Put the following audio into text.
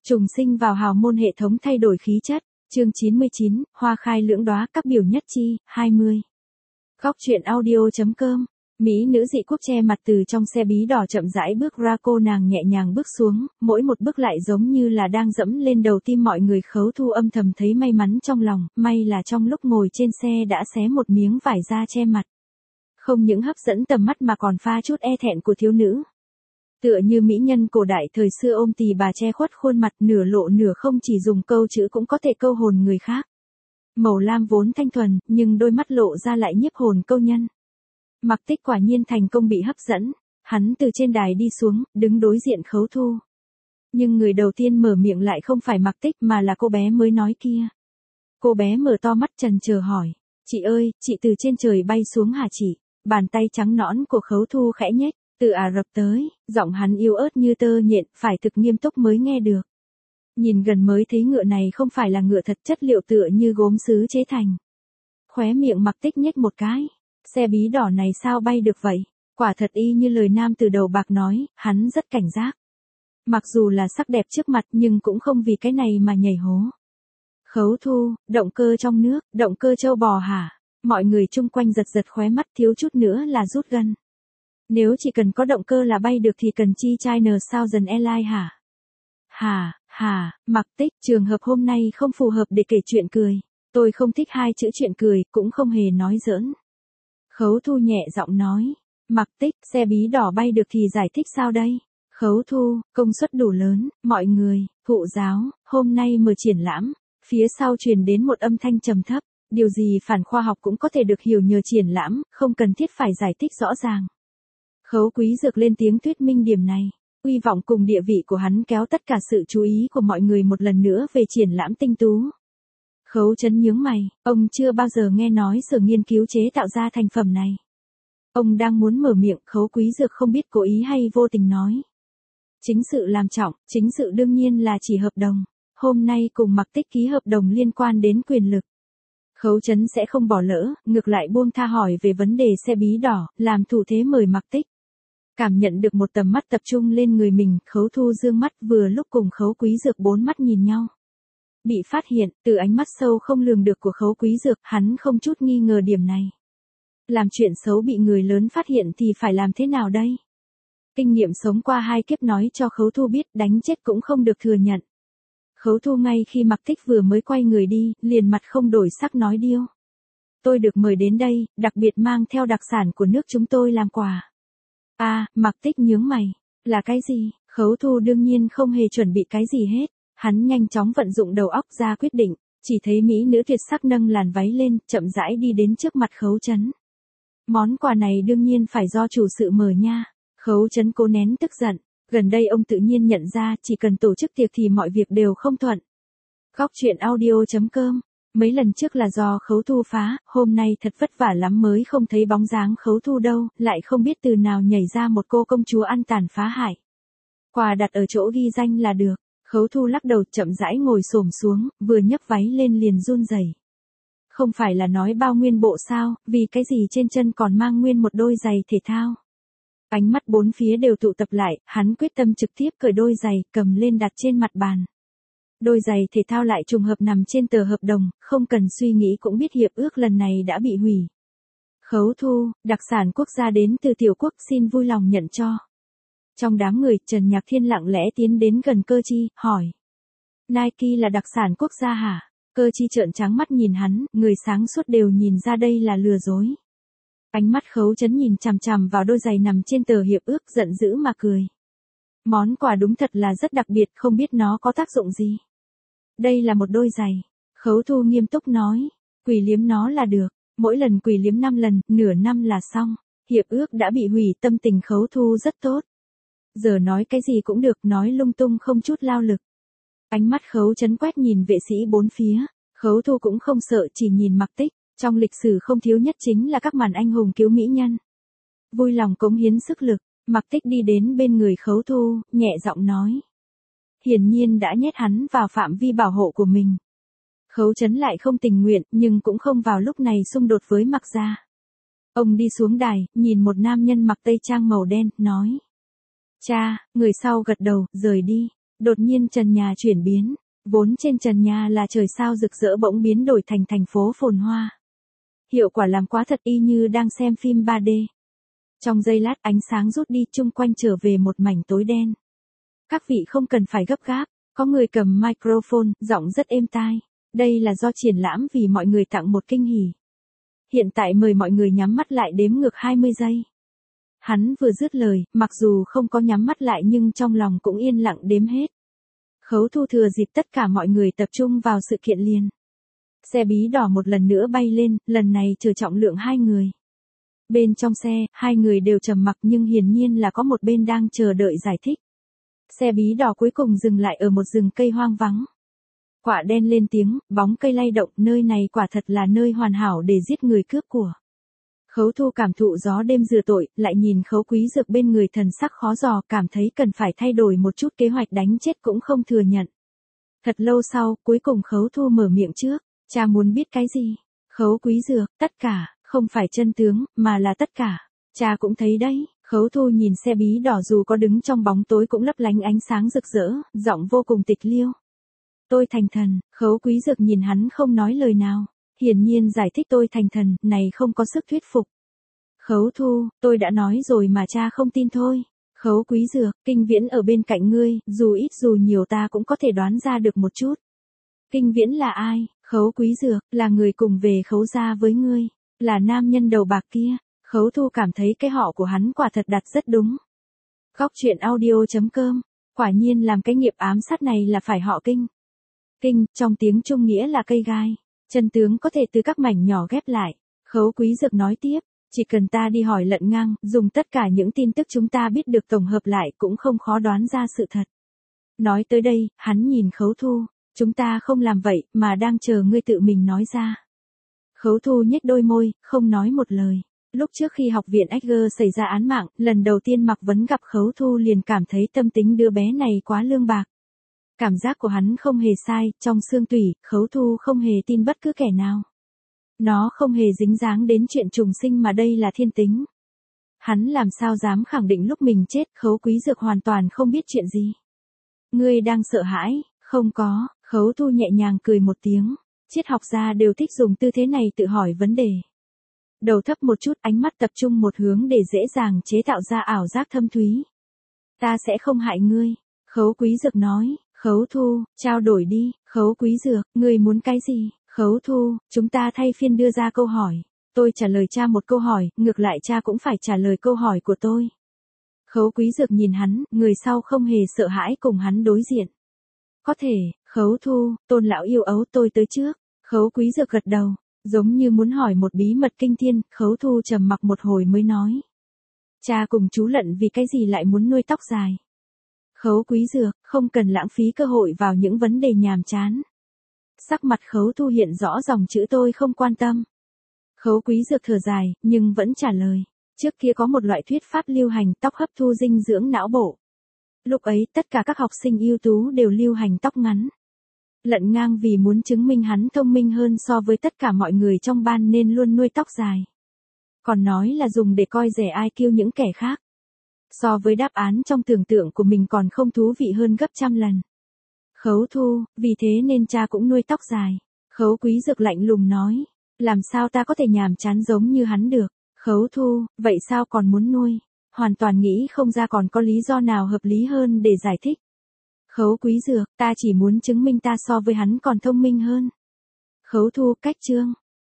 Trùng sinh vào hào môn hệ thống thay đổi khí chất. Chương 99, hoa khai lưỡng đóa các biểu nhất chi, 20. Góc truyện audio.com. Mỹ nữ dị quốc che mặt từ trong xe bí đỏ chậm rãi bước ra, cô nàng nhẹ nhàng bước xuống, mỗi một bước lại giống như là đang dẫm lên đầu tim mọi người. Khấu Thu âm thầm thấy may mắn trong lòng, may là trong lúc ngồi trên xe đã xé một miếng vải da che mặt. Không những hấp dẫn tầm mắt mà còn pha chút e thẹn của thiếu nữ. Tựa như mỹ nhân cổ đại thời xưa ôm tì bà che khuất khuôn mặt, nửa lộ nửa không, chỉ dùng câu chữ cũng có thể câu hồn người khác. Màu lam vốn thanh thuần, nhưng đôi mắt lộ ra lại nhiếp hồn câu nhân. Mạc Tích quả nhiên thành công bị hấp dẫn, hắn từ trên đài đi xuống, đứng đối diện Khấu Thu. Nhưng người đầu tiên mở miệng lại không phải Mạc Tích mà là cô bé mới nói kia. Cô bé mở to mắt trần chờ hỏi, chị ơi, chị từ trên trời bay xuống hả chị? Bàn tay trắng nõn của Khấu Thu khẽ nhếch, từ Ả Rập tới, giọng hắn yếu ớt như tơ nhện, phải thực nghiêm túc mới nghe được. Nhìn gần mới thấy ngựa này không phải là ngựa thật, chất liệu tựa như gốm sứ chế thành. Khóe miệng Mạc Tích nhếch một cái, xe bí đỏ này sao bay được vậy? Quả thật y như lời nam từ đầu bạc nói, hắn rất cảnh giác. Mặc dù là sắc đẹp trước mặt nhưng cũng không vì cái này mà nhảy hố. Khấu Thu, động cơ trong nước, động cơ trâu bò hả? Mọi người chung quanh giật giật khóe mắt, thiếu chút nữa là rút gân. Nếu chỉ cần có động cơ là bay được thì cần chi China Southern Airlines hả? Mạc Tích, trường hợp hôm nay không phù hợp để kể chuyện cười. Tôi không thích hai chữ chuyện cười, cũng không hề nói giỡn. Khấu Thu nhẹ giọng nói. Mạc Tích, xe bí đỏ bay được thì giải thích sao đây? Khấu Thu, công suất đủ lớn, mọi người, thụ giáo, hôm nay mở triển lãm. Phía sau truyền đến một âm thanh trầm thấp. Điều gì phản khoa học cũng có thể được hiểu nhờ triển lãm, không cần thiết phải giải thích rõ ràng. Khấu Quý Dược lên tiếng thuyết minh điểm này. Uy vọng cùng địa vị của hắn kéo tất cả sự chú ý của mọi người một lần nữa về triển lãm tinh tú. Khấu Chấn nhướng mày, ông chưa bao giờ nghe nói sở nghiên cứu chế tạo ra thành phẩm này. Ông đang muốn mở miệng, Khấu Quý Dược không biết cố ý hay vô tình nói. Chính sự làm trọng, chính sự đương nhiên là chỉ hợp đồng. Hôm nay cùng Mạc Tích ký hợp đồng liên quan đến quyền lực. Khấu Chấn sẽ không bỏ lỡ, ngược lại buông tha hỏi về vấn đề xe bí đỏ, làm thủ thế mời Mạc Tích. Cảm nhận được một tầm mắt tập trung lên người mình, Khấu Thu dương mắt, vừa lúc cùng Khấu Quý Dược bốn mắt nhìn nhau. Bị phát hiện, từ ánh mắt sâu không lường được của Khấu Quý Dược, hắn không chút nghi ngờ điểm này. Làm chuyện xấu bị người lớn phát hiện thì phải làm thế nào đây? Kinh nghiệm sống qua 2 kiếp nói cho Khấu Thu biết, đánh chết cũng không được thừa nhận. Khấu Thu ngay khi Mạc Tích vừa mới quay người đi, liền mặt không đổi sắc nói điêu. Tôi được mời đến đây, đặc biệt mang theo đặc sản của nước chúng tôi làm quà. Mạc Tích nhướng mày. Là cái gì? Khấu Thu đương nhiên không hề chuẩn bị cái gì hết. Hắn nhanh chóng vận dụng đầu óc ra quyết định, chỉ thấy mỹ nữ tuyệt sắc nâng làn váy lên, chậm rãi đi đến trước mặt Khấu Chấn. Món quà này đương nhiên phải do chủ sự mở nha. Khấu Chấn cố nén tức giận. Gần đây ông tự nhiên nhận ra chỉ cần tổ chức tiệc thì mọi việc đều không thuận. Góc truyện audio.com. Mấy lần trước là do Khấu Thu phá, hôm nay thật vất vả lắm mới không thấy bóng dáng Khấu Thu đâu, lại không biết từ nào nhảy ra một cô công chúa ăn tàn phá hại. Quà đặt ở chỗ ghi danh là được. Khấu Thu lắc đầu chậm rãi ngồi xổm xuống, vừa nhấc váy lên liền run rẩy. Không phải là nói bao nguyên bộ sao, vì cái gì trên chân còn mang nguyên một đôi giày thể thao. Ánh mắt bốn phía đều tụ tập lại, hắn quyết tâm trực tiếp cởi đôi giày, cầm lên đặt trên mặt bàn. Đôi giày thể thao lại trùng hợp nằm trên tờ hợp đồng, không cần suy nghĩ cũng biết hiệp ước lần này đã bị hủy. Khấu Thu, đặc sản quốc gia đến từ tiểu quốc, xin vui lòng nhận cho. Trong đám người, Trần Nhạc Thiên lặng lẽ tiến đến gần Cơ Chi, hỏi. Nike là đặc sản quốc gia hả? Cơ Chi trợn trắng mắt nhìn hắn, người sáng suốt đều nhìn ra đây là lừa dối. Ánh mắt Khấu Chấn nhìn chằm chằm vào đôi giày nằm trên tờ hiệp ước, giận dữ mà cười. Món quà đúng thật là rất đặc biệt, không biết nó có tác dụng gì. Đây là một đôi giày. Khấu Thu nghiêm túc nói. Quỷ liếm nó là được. Mỗi lần quỷ liếm 5 lần, nửa năm là xong. Hiệp ước đã bị hủy, tâm tình Khấu Thu rất tốt. Giờ nói cái gì cũng được, nói lung tung không chút lao lực. Ánh mắt Khấu Chấn quét nhìn vệ sĩ bốn phía. Khấu Thu cũng không sợ, chỉ nhìn Mạc Tích. Trong lịch sử không thiếu nhất chính là các màn anh hùng cứu mỹ nhân. Vui lòng cống hiến sức lực, Mạc Tích đi đến bên người Khấu Thu, nhẹ giọng nói. Hiển nhiên đã nhét hắn vào phạm vi bảo hộ của mình. Khấu Chấn lại không tình nguyện, nhưng cũng không vào lúc này xung đột với Mạc gia. Ông đi xuống đài, nhìn một nam nhân mặc tây trang màu đen, nói. Cha, người sau gật đầu, rời đi. Đột nhiên trần nhà chuyển biến, vốn trên trần nhà là trời sao rực rỡ bỗng biến đổi thành thành phố phồn hoa. Hiệu quả làm quá thật y như đang xem phim 3D. Trong giây lát ánh sáng rút đi, chung quanh trở về một mảnh tối đen. Các vị không cần phải gấp gáp, có người cầm microphone, giọng rất êm tai. Đây là do triển lãm vì mọi người tặng một kinh hỉ. Hiện tại mời mọi người nhắm mắt lại đếm ngược 20 giây. Hắn vừa dứt lời, mặc dù không có nhắm mắt lại nhưng trong lòng cũng yên lặng đếm hết. Khấu Thu thừa dịp tất cả mọi người tập trung vào sự kiện liền. Xe bí đỏ một lần nữa bay lên, lần này chở trọng lượng 2 người. Bên trong xe, 2 người đều trầm mặc nhưng hiển nhiên là có một bên đang chờ đợi giải thích. Xe bí đỏ cuối cùng dừng lại ở một rừng cây hoang vắng. Quả đen lên tiếng, bóng cây lay động, nơi này quả thật là nơi hoàn hảo để giết người cướp của. Khấu Thu cảm thụ gió đêm rửa tội, lại nhìn Khấu Quý Dược bên người thần sắc khó dò, cảm thấy cần phải thay đổi một chút, kế hoạch đánh chết cũng không thừa nhận. Thật lâu sau, cuối cùng Khấu Thu mở miệng trước, cha muốn biết cái gì? Khấu Quý Dược, tất cả, không phải chân tướng, mà là tất cả. Cha cũng thấy đấy. Khấu Thu nhìn xe bí đỏ dù có đứng trong bóng tối cũng lấp lánh ánh sáng rực rỡ, giọng vô cùng tịch liêu. Tôi thành thần. Khấu Quý Dược nhìn hắn không nói lời nào. Hiển nhiên giải thích tôi thành thần, này không có sức thuyết phục. Khấu Thu, tôi đã nói rồi mà cha không tin thôi. Khấu Quý Dược, Kinh Viễn ở bên cạnh ngươi, dù ít dù nhiều ta cũng có thể đoán ra được một chút. Kinh Viễn là ai? Khấu Quý Dược, là người cùng về Khấu gia với ngươi, là nam nhân đầu bạc kia. Khấu Thu cảm thấy cái họ của hắn quả thật đặt rất đúng. Góc truyện audio.com, quả nhiên làm cái nghiệp ám sát này là phải họ Kinh. Kinh, trong tiếng Trung nghĩa là cây gai. Chân tướng có thể từ các mảnh nhỏ ghép lại. Khấu Quý Dược nói tiếp, chỉ cần ta đi hỏi Lận Ngang, dùng tất cả những tin tức chúng ta biết được tổng hợp lại cũng không khó đoán ra sự thật. Nói tới đây, hắn nhìn Khấu Thu, chúng ta không làm vậy, mà đang chờ ngươi tự mình nói ra. Khấu Thu nhếch đôi môi, không nói một lời. Lúc trước khi học viện Edgar xảy ra án mạng, lần đầu tiên Mạc Vấn gặp Khấu Thu liền cảm thấy tâm tính đứa bé này quá lương bạc. Cảm giác của hắn không hề sai, trong xương tủy, Khấu Thu không hề tin bất cứ kẻ nào. Nó không hề dính dáng đến chuyện trùng sinh mà đây là thiên tính. Hắn làm sao dám khẳng định lúc mình chết, Khấu Quý Dược hoàn toàn không biết chuyện gì. Ngươi đang sợ hãi? Không có. Khấu Thu nhẹ nhàng cười một tiếng. Triết học gia đều thích dùng tư thế này tự hỏi vấn đề. Đầu thấp một chút, ánh mắt tập trung một hướng để dễ dàng chế tạo ra ảo giác thâm thúy. Ta sẽ không hại ngươi. Khấu Quý Dược nói. Khấu Thu, trao đổi đi. Khấu Quý Dược, ngươi muốn cái gì? Khấu Thu, chúng ta thay phiên đưa ra câu hỏi. Tôi trả lời cha một câu hỏi, ngược lại cha cũng phải trả lời câu hỏi của tôi. Khấu Quý Dược nhìn hắn, người sau không hề sợ hãi cùng hắn đối diện. Có thể. Khấu Thu, Tôn lão yêu ấu, tôi tới trước. Khấu Quý Dược gật đầu, giống như muốn hỏi một bí mật kinh thiên. Khấu Thu trầm mặc một hồi mới nói. Cha cùng chú Lận vì cái gì lại muốn nuôi tóc dài? Khấu Quý Dược, không cần lãng phí cơ hội vào những vấn đề nhàm chán. Sắc mặt Khấu Thu hiện rõ dòng chữ tôi không quan tâm. Khấu Quý Dược thở dài, nhưng vẫn trả lời. Trước kia có một loại thuyết pháp lưu hành, tóc hấp thu dinh dưỡng não bộ. Lúc ấy, tất cả các học sinh ưu tú đều lưu hành tóc ngắn. Lận Ngang vì muốn chứng minh hắn thông minh hơn so với tất cả mọi người trong ban nên luôn nuôi tóc dài. Còn nói là dùng để coi rẻ IQ những kẻ khác. So với đáp án trong tưởng tượng của mình còn không thú vị hơn gấp trăm lần. Khấu Thu, vì thế nên cha cũng nuôi tóc dài. Khấu Quý Dược lạnh lùng nói. Làm sao ta có thể nhàm chán giống như hắn được? Khấu Thu, vậy sao còn muốn nuôi? Hoàn toàn nghĩ không ra còn có lý do nào hợp lý hơn để giải thích. Khấu Quý Dược, ta chỉ muốn chứng minh ta so với hắn còn thông minh hơn. Khấu Thu, cách chương.